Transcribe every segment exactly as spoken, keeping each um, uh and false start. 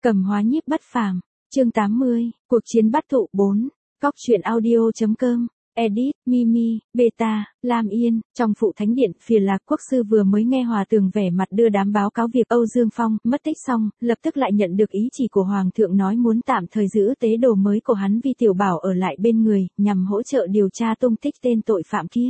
Cầm hóa nhiếp bất phàm, chương tám mươi, cuộc chiến bắt thụ bốn, cóc truyện audio.com, edit, Mimi, Beta, Lam Yên, trong phụ thánh điện, Phìa Lạc quốc sư vừa mới nghe Hòa Tường vẻ mặt đưa đám báo cáo việc Âu Dương Phong mất tích xong, lập tức lại nhận được ý chỉ của Hoàng thượng nói muốn tạm thời giữ tế đồ mới của hắn Vi Tiểu Bảo ở lại bên người, nhằm hỗ trợ điều tra tung tích tên tội phạm kia.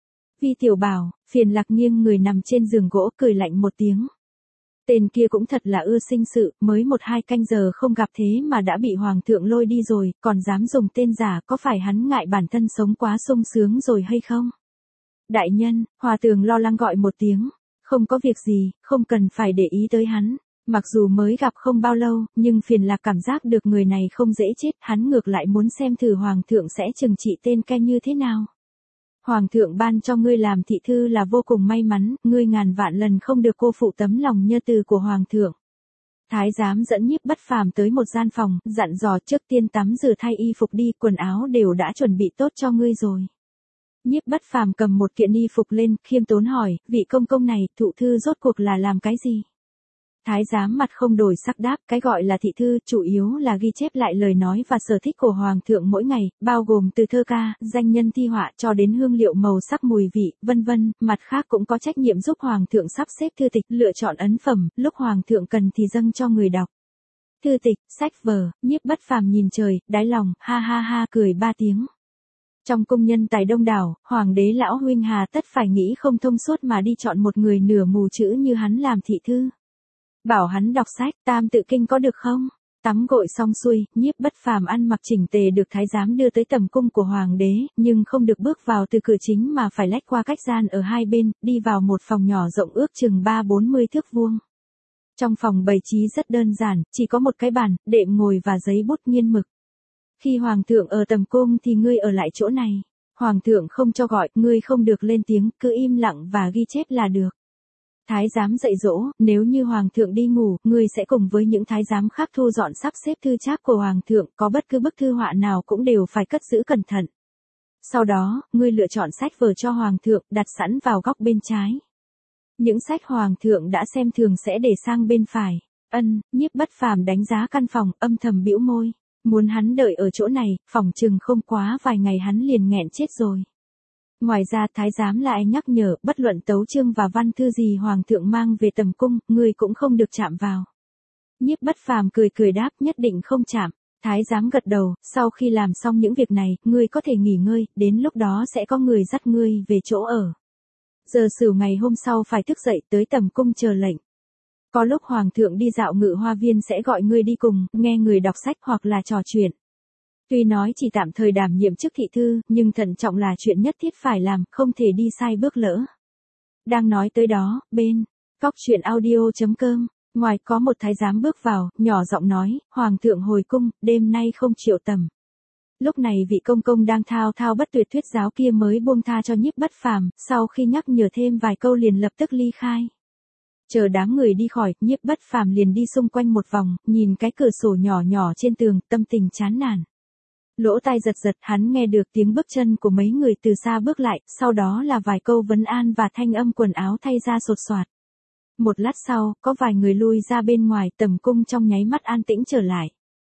Vi Tiểu Bảo, Phiền Lạc nghiêng người nằm trên giường gỗ cười lạnh một tiếng. Tên kia cũng thật là ưa sinh sự, mới một hai canh giờ không gặp thế mà đã bị Hoàng thượng lôi đi rồi, còn dám dùng tên giả, có phải hắn ngại bản thân sống quá sung sướng rồi hay không? Đại nhân, Hòa Tường lo lắng gọi một tiếng, không có việc gì, không cần phải để ý tới hắn. Mặc dù mới gặp không bao lâu, nhưng Phiền Lạc cảm giác được người này không dễ chết, hắn ngược lại muốn xem thử Hoàng thượng sẽ trừng trị tên kia như thế nào. Hoàng thượng ban cho ngươi làm thị thư là vô cùng may mắn, ngươi ngàn vạn lần không được cô phụ tấm lòng nhơ từ của Hoàng thượng. Thái giám dẫn Nhiếp Bất Phàm tới một gian phòng, dặn dò trước tiên tắm rửa thay y phục đi, quần áo đều đã chuẩn bị tốt cho ngươi rồi. Nhiếp Bất Phàm cầm một kiện y phục lên, khiêm tốn hỏi, vị công công này, thụ thư rốt cuộc là làm cái gì? Thái giám mặt không đổi sắc đáp, cái gọi là thị thư, chủ yếu là ghi chép lại lời nói và sở thích của Hoàng thượng mỗi ngày, bao gồm từ thơ ca, danh nhân thi họa cho đến hương liệu màu sắc mùi vị, vân vân, mặt khác cũng có trách nhiệm giúp Hoàng thượng sắp xếp thư tịch, lựa chọn ấn phẩm, lúc Hoàng thượng cần thì dâng cho người đọc. Thư tịch, sách vở, Nhiếp Bất Phàm nhìn trời, đáy lòng, ha ha ha cười ba tiếng. Trong cung nhân tài đông đảo, Hoàng đế lão huynh hà tất phải nghĩ không thông suốt mà đi chọn một người nửa mù chữ như hắn làm thị thư. Bảo hắn đọc sách, tam tự kinh có được không? Tắm gội xong xuôi, Nhiếp Bất Phàm ăn mặc chỉnh tề được thái giám đưa tới tầm cung của Hoàng đế, nhưng không được bước vào từ cửa chính mà phải lách qua cách gian ở hai bên, đi vào một phòng nhỏ rộng ước chừng ba bốn mươi thước vuông. Trong phòng bày trí rất đơn giản, chỉ có một cái bàn, đệm ngồi và giấy bút nghiên mực. Khi Hoàng thượng ở tầm cung thì ngươi ở lại chỗ này. Hoàng thượng không cho gọi, ngươi không được lên tiếng, cứ im lặng và ghi chép là được. Thái giám dạy dỗ, nếu như Hoàng thượng đi ngủ, ngươi sẽ cùng với những thái giám khác thu dọn sắp xếp thư trác của Hoàng thượng, có bất cứ bức thư họa nào cũng đều phải cất giữ cẩn thận. Sau đó, ngươi lựa chọn sách vở cho Hoàng thượng, đặt sẵn vào góc bên trái. Những sách Hoàng thượng đã xem thường sẽ để sang bên phải. Ân, Nhiếp Bất Phàm đánh giá căn phòng, âm thầm bĩu môi. Muốn hắn đợi ở chỗ này, phòng chừng không quá vài ngày hắn liền nghẹn chết rồi. Ngoài ra thái giám lại nhắc nhở, bất luận tấu chương và văn thư gì Hoàng thượng mang về tầm cung, ngươi cũng không được chạm vào. Nhiếp Bất Phàm cười cười đáp, nhất định không chạm. Thái giám gật đầu, sau khi làm xong những việc này, ngươi có thể nghỉ ngơi, đến lúc đó sẽ có người dắt ngươi về chỗ ở. Giờ sửu ngày hôm sau phải thức dậy tới tầm cung chờ lệnh. Có lúc Hoàng thượng đi dạo ngự hoa viên sẽ gọi ngươi đi cùng, nghe người đọc sách hoặc là trò chuyện. Tuy nói chỉ tạm thời đảm nhiệm chức thị thư, nhưng thận trọng là chuyện nhất thiết phải làm, không thể đi sai bước lỡ. Đang nói tới đó, bên, cóc truyện audio.com, ngoài có một thái giám bước vào, nhỏ giọng nói, Hoàng thượng hồi cung, đêm nay không triệu tầm. Lúc này vị công công đang thao thao bất tuyệt thuyết giáo kia mới buông tha cho Nhiếp Bất Phàm, sau khi nhắc nhở thêm vài câu liền lập tức ly khai. Chờ đám người đi khỏi, Nhiếp Bất Phàm liền đi xung quanh một vòng, nhìn cái cửa sổ nhỏ nhỏ trên tường, tâm tình chán nản. Lỗ tai giật giật, hắn nghe được tiếng bước chân của mấy người từ xa bước lại, sau đó là vài câu vấn an và thanh âm quần áo thay ra sột soạt. Một lát sau, có vài người lui ra bên ngoài, tầm cung trong nháy mắt an tĩnh trở lại.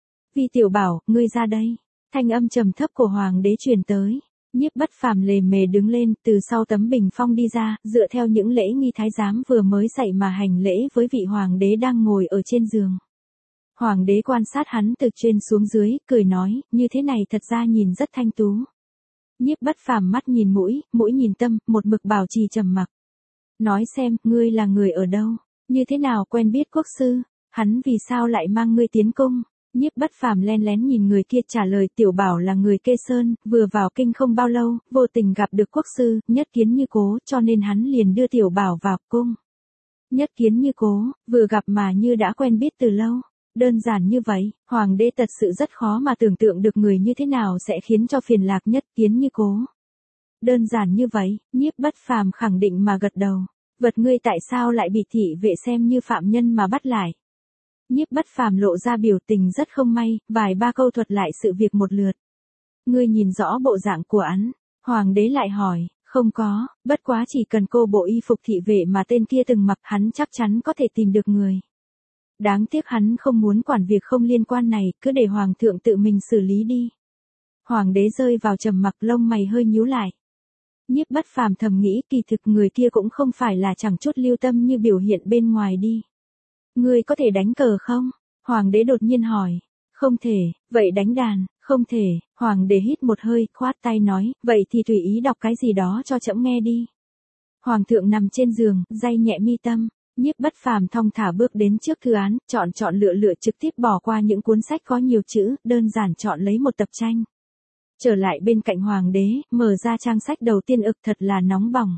Vi Tiểu Bảo, ngươi ra đây. Thanh âm trầm thấp của Hoàng đế truyền tới. Nhiếp Bất Phàm lề mề đứng lên, từ sau tấm bình phong đi ra, dựa theo những lễ nghi thái giám vừa mới dạy mà hành lễ với vị Hoàng đế đang ngồi ở trên giường. Hoàng đế quan sát hắn từ trên xuống dưới, cười nói, như thế này thật ra nhìn rất thanh tú. Nhiếp Bất Phàm mắt nhìn mũi, mũi nhìn tâm, một mực bảo trì trầm mặc. Nói xem, ngươi là người ở đâu? Như thế nào quen biết quốc sư? Hắn vì sao lại mang ngươi tiến cung? Nhiếp Bất Phàm len lén nhìn người kia trả lời, Tiểu Bảo là người Kê Sơn, vừa vào kinh không bao lâu, vô tình gặp được quốc sư, nhất kiến như cố, cho nên hắn liền đưa Tiểu Bảo vào cung. Nhất kiến như cố, vừa gặp mà như đã quen biết từ lâu. Đơn giản như vậy, Hoàng đế thật sự rất khó mà tưởng tượng được người như thế nào sẽ khiến cho Phiền Lạc nhất kiến như cố. Đơn giản như vậy, Nhiếp Bất Phàm khẳng định mà gật đầu. Vật ngươi tại sao lại bị thị vệ xem như phạm nhân mà bắt lại? Nhiếp Bất Phàm lộ ra biểu tình rất không may, vài ba câu thuật lại sự việc một lượt. Ngươi nhìn rõ bộ dạng của hắn. Hoàng đế lại hỏi, không có, bất quá chỉ cần cô bộ y phục thị vệ mà tên kia từng mặc hắn chắc chắn có thể tìm được người. Đáng tiếc hắn không muốn quản việc không liên quan này, cứ để hoàng thượng tự mình xử lý đi. Hoàng đế rơi vào trầm mặc, lông mày hơi nhíu lại. Nhiếp Bất Phàm thầm nghĩ kỳ thực người kia cũng không phải là chẳng chút lưu tâm như biểu hiện bên ngoài đi. Ngươi có thể đánh cờ không? Hoàng đế đột nhiên hỏi. Không thể, vậy đánh đàn, không thể, hoàng đế hít một hơi, khoát tay nói, vậy thì tùy ý đọc cái gì đó cho trẫm nghe đi. Hoàng thượng nằm trên giường, day nhẹ mi tâm, Nhiếp Bất Phàm thong thả bước đến trước thư án, chọn chọn lựa lựa trực tiếp bỏ qua những cuốn sách có nhiều chữ, đơn giản chọn lấy một tập tranh. Trở lại bên cạnh hoàng đế, mở ra trang sách đầu tiên, ực thật là nóng bỏng.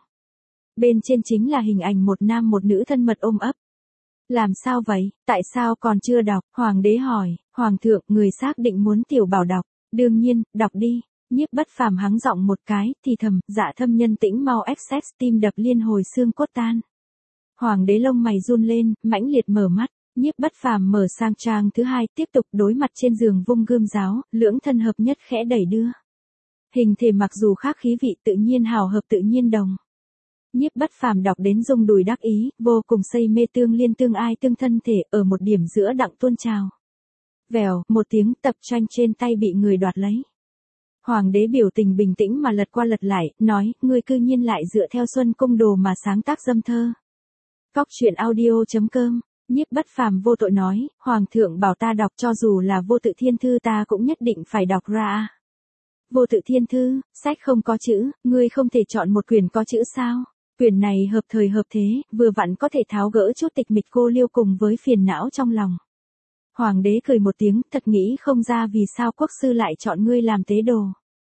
Bên trên chính là hình ảnh một nam một nữ thân mật ôm ấp. Làm sao vậy, tại sao còn chưa đọc, hoàng đế hỏi, hoàng thượng, người xác định muốn tiểu bảo đọc, đương nhiên, đọc đi. Nhiếp Bất Phàm hắng giọng một cái, thì thầm, dạ thâm nhân tĩnh mau access, tim đập liên hồi xương cốt tan. Hoàng đế lông mày run lên, mãnh liệt mở mắt, Nhiếp Bất Phàm mở sang trang thứ hai, tiếp tục đối mặt trên giường vung gươm giáo, lưỡng thân hợp nhất khẽ đẩy đưa. Hình thể mặc dù khác khí vị tự nhiên hào hợp tự nhiên đồng. Nhiếp Bất Phàm đọc đến rung đùi đắc ý, vô cùng say mê tương liên tương ai tương thân thể, ở một điểm giữa đặng tuôn trào. Vèo, một tiếng, tập tranh trên tay bị người đoạt lấy. Hoàng đế biểu tình bình tĩnh mà lật qua lật lại, nói, ngươi cư nhiên lại dựa theo Xuân Cung Đồ mà sáng tác dâm thơ. Cóc truyện audio chấm com, Nhiếp Bất Phàm vô tội nói, hoàng thượng bảo ta đọc, cho dù là Vô Tự Thiên Thư ta cũng nhất định phải đọc ra. Vô Tự Thiên Thư, sách không có chữ, ngươi không thể chọn một quyển có chữ sao? Quyển này hợp thời hợp thế, vừa vặn có thể tháo gỡ chút tịch mịch cô liêu cùng với phiền não trong lòng. Hoàng đế cười một tiếng, thật nghĩ không ra vì sao quốc sư lại chọn ngươi làm tế đồ.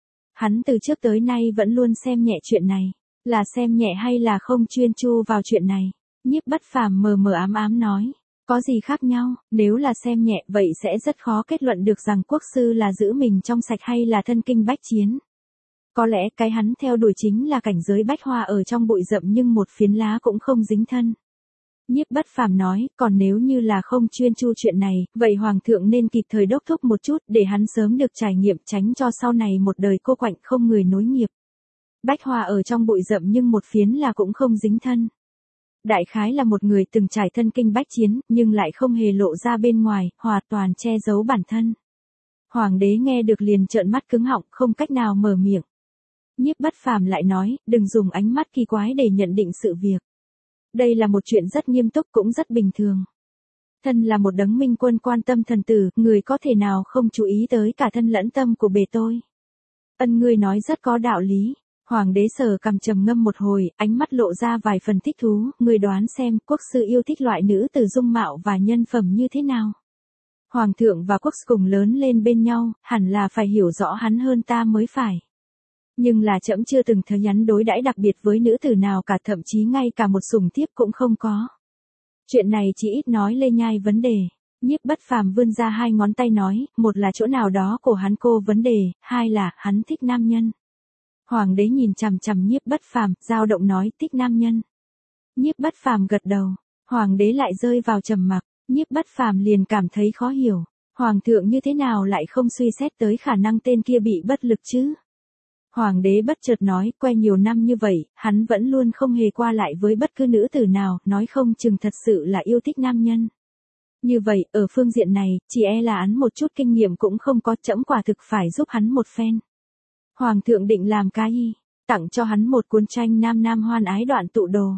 Hắn từ trước tới nay vẫn luôn xem nhẹ chuyện này, là xem nhẹ hay là không chuyên chu vào chuyện này. Nhiếp Bất Phàm mờ mờ ám ám nói, có gì khác nhau, nếu là xem nhẹ vậy sẽ rất khó kết luận được rằng quốc sư là giữ mình trong sạch hay là thân kinh bách chiến. Có lẽ cái hắn theo đuổi chính là cảnh giới bách hoa ở trong bụi rậm nhưng một phiến lá cũng không dính thân. Nhiếp Bất Phàm nói, còn nếu như là không chuyên chu chuyện này, vậy hoàng thượng nên kịp thời đốc thúc một chút để hắn sớm được trải nghiệm, tránh cho sau này một đời cô quạnh không người nối nghiệp. Bách hoa ở trong bụi rậm nhưng một phiến là cũng không dính thân. Đại khái là một người từng trải thân kinh bách chiến, nhưng lại không hề lộ ra bên ngoài, hoàn toàn che giấu bản thân. Hoàng đế nghe được liền trợn mắt cứng họng, không cách nào mở miệng. Nhiếp Bất Phàm lại nói, đừng dùng ánh mắt kỳ quái để nhận định sự việc. Đây là một chuyện rất nghiêm túc cũng rất bình thường. Thân là một đấng minh quân quan tâm thần tử, người có thể nào không chú ý tới cả thân lẫn tâm của bề tôi. Ân, ngươi nói rất có đạo lý. Hoàng đế sờ cằm trầm ngâm một hồi, ánh mắt lộ ra vài phần thích thú, người đoán xem quốc sư yêu thích loại nữ tử dung mạo và nhân phẩm như thế nào. Hoàng thượng và quốc sư cùng lớn lên bên nhau, hẳn là phải hiểu rõ hắn hơn ta mới phải. Nhưng là trẫm chưa từng thấy hắn đối đãi đặc biệt với nữ tử nào cả, thậm chí ngay cả một sủng thiếp cũng không có. Chuyện này chỉ ít nói lê nhai vấn đề. Nhiếp Bất Phàm vươn ra hai ngón tay nói, một là chỗ nào đó của hắn cô vấn đề, hai là hắn thích nam nhân. Hoàng đế nhìn chằm chằm Nhiếp Bất Phàm, dao động nói, thích nam nhân. Nhiếp Bất Phàm gật đầu, hoàng đế lại rơi vào trầm mặc, Nhiếp Bất Phàm liền cảm thấy khó hiểu, hoàng thượng như thế nào lại không suy xét tới khả năng tên kia bị bất lực chứ? Hoàng đế bất chợt nói, quen nhiều năm như vậy, hắn vẫn luôn không hề qua lại với bất cứ nữ tử nào, nói không chừng thật sự là yêu thích nam nhân. Như vậy, ở phương diện này, chỉ e là hắn một chút kinh nghiệm cũng không có, trẫm quả thực phải giúp hắn một phen. Hoàng thượng định làm cái gì? Tặng cho hắn một cuốn tranh nam nam hoan ái đoạn tụ đồ.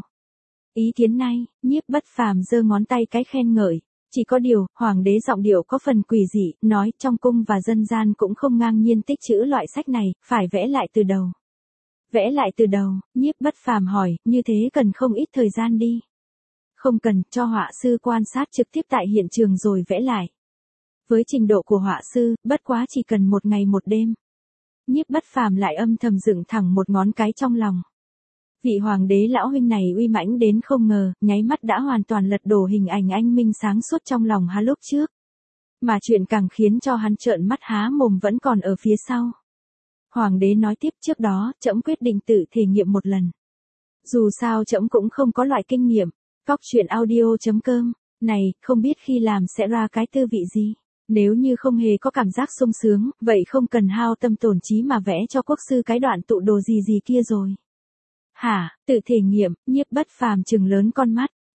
Ý kiến này, Nhiếp Bất Phàm giơ ngón tay cái khen ngợi. Chỉ có điều, hoàng đế giọng điệu có phần quỷ dị, nói trong cung và dân gian cũng không ngang nhiên tích trữ loại sách này, phải vẽ lại từ đầu. Vẽ lại từ đầu, Nhiếp Bất Phàm hỏi, như thế cần không ít thời gian đi. Không cần, cho họa sư quan sát trực tiếp tại hiện trường rồi vẽ lại. Với trình độ của họa sư, bất quá chỉ cần một ngày một đêm. Nhiếp Bất Phàm lại âm thầm dựng thẳng một ngón cái trong lòng. Vị hoàng đế lão huynh này uy mãnh đến không ngờ, nháy mắt đã hoàn toàn lật đổ hình ảnh anh minh sáng suốt trong lòng hắn lúc trước. Mà chuyện càng khiến cho hắn trợn mắt há mồm vẫn còn ở phía sau. Hoàng đế nói tiếp, trước đó, trẫm quyết định tự thể nghiệm một lần. Dù sao trẫm cũng không có loại kinh nghiệm. Cóc truyện audio chấm com, này, không biết khi làm sẽ ra cái tư vị gì. Nếu như không hề có cảm giác sung sướng, vậy không cần hao tâm tổn trí mà vẽ cho quốc sư cái đoạn tụ đồ gì gì kia rồi. Hả, tự thể nghiệm, Nhiếp Bất Phàm trừng lớn con mắt,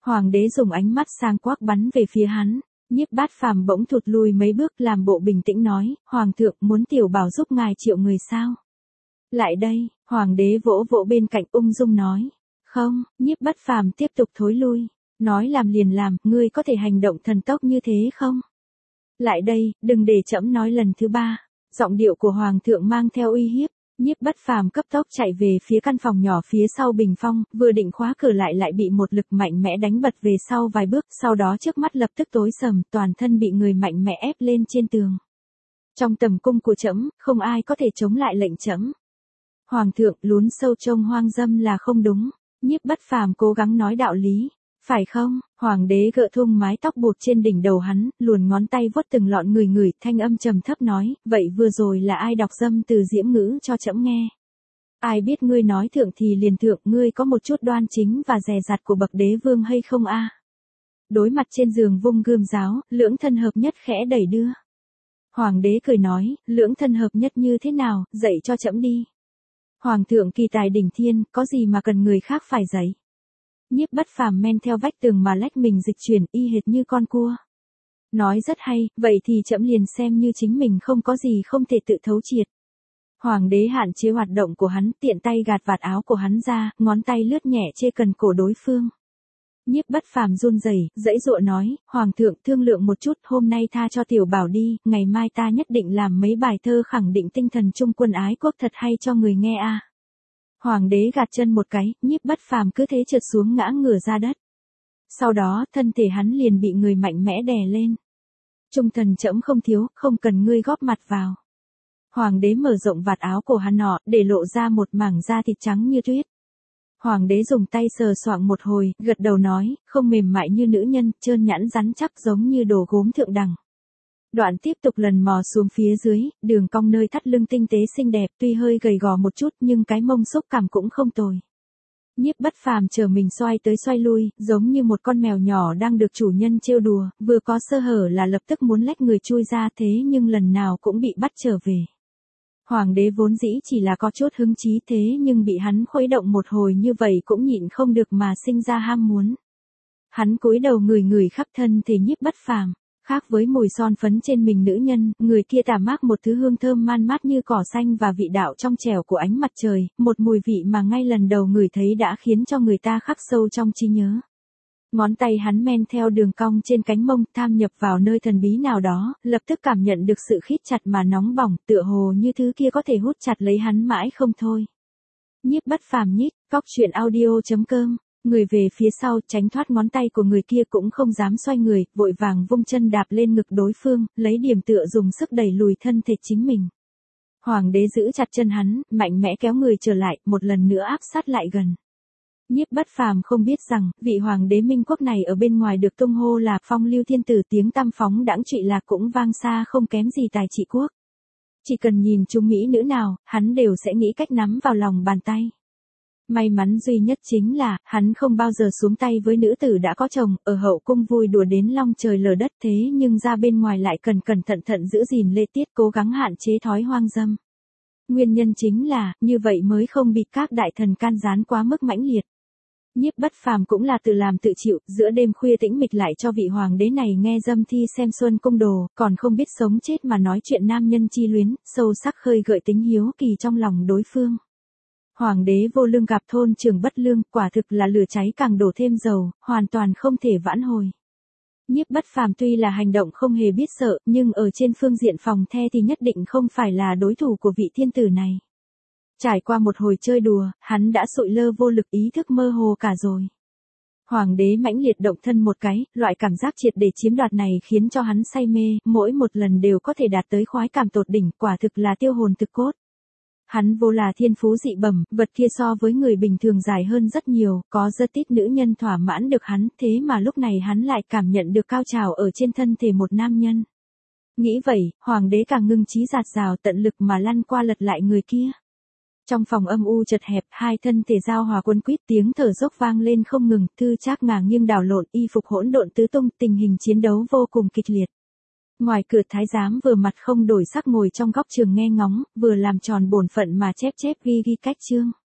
Hoàng đế dùng ánh mắt sang quắc bắn về phía hắn, Nhiếp Bát Phàm bỗng thụt lùi mấy bước làm bộ bình tĩnh nói, Hoàng thượng muốn tiểu bảo giúp ngài triệu người sao? Lại đây, Hoàng đế vỗ vỗ bên cạnh ung dung nói, không, Nhiếp Bát Phàm tiếp tục thối lui, nói làm liền làm, ngươi có thể hành động thần tốc như thế không? Lại đây, đừng để trẫm nói lần thứ ba, giọng điệu của Hoàng thượng mang theo uy hiếp. Nhiếp Bát Phàm cấp tốc chạy về phía căn phòng nhỏ phía sau bình phong, vừa định khóa cửa lại lại bị một lực mạnh mẽ đánh bật về sau vài bước, sau đó trước mắt lập tức tối sầm, toàn thân bị người mạnh mẽ ép lên trên tường. Trong tầm cung của trẫm, không ai có thể chống lại lệnh trẫm. Hoàng thượng lún sâu trong hoang dâm là không đúng, Nhiếp Bát Phàm cố gắng nói đạo lý. Phải không? Hoàng đế gỡ thung mái tóc buộc trên đỉnh đầu hắn, luồn ngón tay vuốt từng lọn người người, thanh âm trầm thấp nói, vậy vừa rồi là ai đọc dâm từ diễm ngữ cho trẫm nghe? Ai biết ngươi nói thượng thì liền thượng, ngươi có một chút đoan chính và dè dặt của bậc đế vương hay không a? Đối mặt trên giường vung gươm giáo, lưỡng thân hợp nhất khẽ đẩy đưa. Hoàng đế cười nói, lưỡng thân hợp nhất như thế nào, dạy cho trẫm đi. Hoàng thượng kỳ tài đỉnh thiên, có gì mà cần người khác phải dạy? Nhiếp Bát Phàm men theo vách tường mà lách mình dịch chuyển y hệt như con cua. Nói rất hay, vậy thì trẫm liền xem như chính mình không có gì không thể tự thấu triệt. Hoàng đế hạn chế hoạt động của hắn, tiện tay gạt vạt áo của hắn ra, ngón tay lướt nhẹ chê cần cổ đối phương. Nhiếp Bát Phàm run rẩy, dãy dụa nói, Hoàng thượng thương lượng một chút, hôm nay tha cho tiểu bảo đi, ngày mai ta nhất định làm mấy bài thơ khẳng định tinh thần trung quân ái quốc thật hay cho người nghe a. Hoàng đế gạt chân một cái, Nhiếp Bát Phàm cứ thế trượt xuống ngã ngửa ra đất. Sau đó, thân thể hắn liền bị người mạnh mẽ đè lên. Trung thần trẫm không thiếu, không cần ngươi góp mặt vào. Hoàng đế mở rộng vạt áo của hắn nọ, để lộ ra một mảng da thịt trắng như tuyết. Hoàng đế dùng tay sờ soạng một hồi, gật đầu nói, không mềm mại như nữ nhân, trơn nhẵn rắn chắc giống như đồ gốm thượng đẳng. Đoạn tiếp tục lần mò xuống phía dưới, đường cong nơi thắt lưng tinh tế xinh đẹp, tuy hơi gầy gò một chút nhưng cái mông xúc cảm cũng không tồi. Nhiếp Bát Phàm chờ mình xoay tới xoay lui, giống như một con mèo nhỏ đang được chủ nhân trêu đùa, vừa có sơ hở là lập tức muốn lách người chui ra, thế nhưng lần nào cũng bị bắt trở về. Hoàng đế vốn dĩ chỉ là có chút hứng chí, thế nhưng bị hắn khuấy động một hồi như vậy cũng nhịn không được mà sinh ra ham muốn. Hắn cúi đầu ngửi ngửi khắp thân thể Nhiếp Bát Phàm. Khác với mùi son phấn trên mình nữ nhân, người kia tả mác một thứ hương thơm man mát như cỏ xanh và vị đạo trong trẻo của ánh mặt trời, một mùi vị mà ngay lần đầu ngửi thấy đã khiến cho người ta khắc sâu trong trí nhớ. Ngón tay hắn men theo đường cong trên cánh mông, tham nhập vào nơi thần bí nào đó, lập tức cảm nhận được sự khít chặt mà nóng bỏng, tựa hồ như thứ kia có thể hút chặt lấy hắn mãi không thôi. Nhiếp Bát Phàm nhích, cóc truyện audio chấm com. Người về phía sau, tránh thoát ngón tay của người kia cũng không dám xoay người, vội vàng vung chân đạp lên ngực đối phương, lấy điểm tựa dùng sức đẩy lùi thân thể chính mình. Hoàng đế giữ chặt chân hắn, mạnh mẽ kéo người trở lại, một lần nữa áp sát lại gần. Nhiếp Bát Phàm không biết rằng, vị hoàng đế Minh quốc này ở bên ngoài được tung hô là phong lưu thiên tử, tiếng tăm phóng đãng trụy lạc cũng vang xa không kém gì tài trị quốc. Chỉ cần nhìn chúng mỹ nữ nào, hắn đều sẽ nghĩ cách nắm vào lòng bàn tay. May mắn duy nhất chính là, hắn không bao giờ xuống tay với nữ tử đã có chồng, ở hậu cung vui đùa đến long trời lở đất, thế nhưng ra bên ngoài lại cần cẩn thận thận giữ gìn lễ tiết, cố gắng hạn chế thói hoang dâm. Nguyên nhân chính là, như vậy mới không bị các đại thần can gián quá mức mãnh liệt. Nhiếp Bát Phàm cũng là tự làm tự chịu, giữa đêm khuya tĩnh mịch lại cho vị hoàng đế này nghe dâm thi xem xuân cung đồ, còn không biết sống chết mà nói chuyện nam nhân chi luyến, sâu sắc khơi gợi tính hiếu kỳ trong lòng đối phương. Hoàng đế vô lương gặp thôn trưởng bất lương, quả thực là lửa cháy càng đổ thêm dầu, hoàn toàn không thể vãn hồi. Nhiếp Bát Phàm tuy là hành động không hề biết sợ, nhưng ở trên phương diện phòng the thì nhất định không phải là đối thủ của vị thiên tử này. Trải qua một hồi chơi đùa, hắn đã sụi lơ vô lực, ý thức mơ hồ cả rồi. Hoàng đế mãnh liệt động thân một cái, loại cảm giác triệt để chiếm đoạt này khiến cho hắn say mê, mỗi một lần đều có thể đạt tới khoái cảm tột đỉnh, quả thực là tiêu hồn thực cốt. Hắn vô là thiên phú dị bẩm, vật kia so với người bình thường dài hơn rất nhiều, có rất ít nữ nhân thỏa mãn được hắn, thế mà lúc này hắn lại cảm nhận được cao trào ở trên thân thể một nam nhân. Nghĩ vậy, hoàng đế càng ngưng trí dạt dào tận lực mà lăn qua lật lại người kia. Trong phòng âm u chật hẹp, hai thân thể giao hòa quân quýt, tiếng thở dốc vang lên không ngừng, Thư Trác ngả nghiêng đảo lộn, y phục hỗn độn tứ tung, tình hình chiến đấu vô cùng kịch liệt. Ngoài cửa thái giám vừa mặt không đổi sắc ngồi trong góc trường nghe ngóng, vừa làm tròn bổn phận mà chép chép ghi ghi cách chương.